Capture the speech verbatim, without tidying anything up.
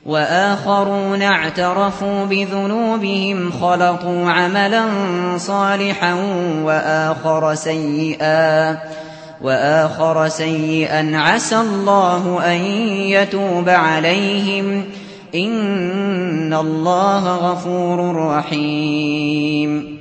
وآخرون اعترفوا بذنوبهم خلطوا عملا صالحا وآخر سيئا وآخر سيئا عسى الله أن يتوب عليهم إن الله غفور رحيم.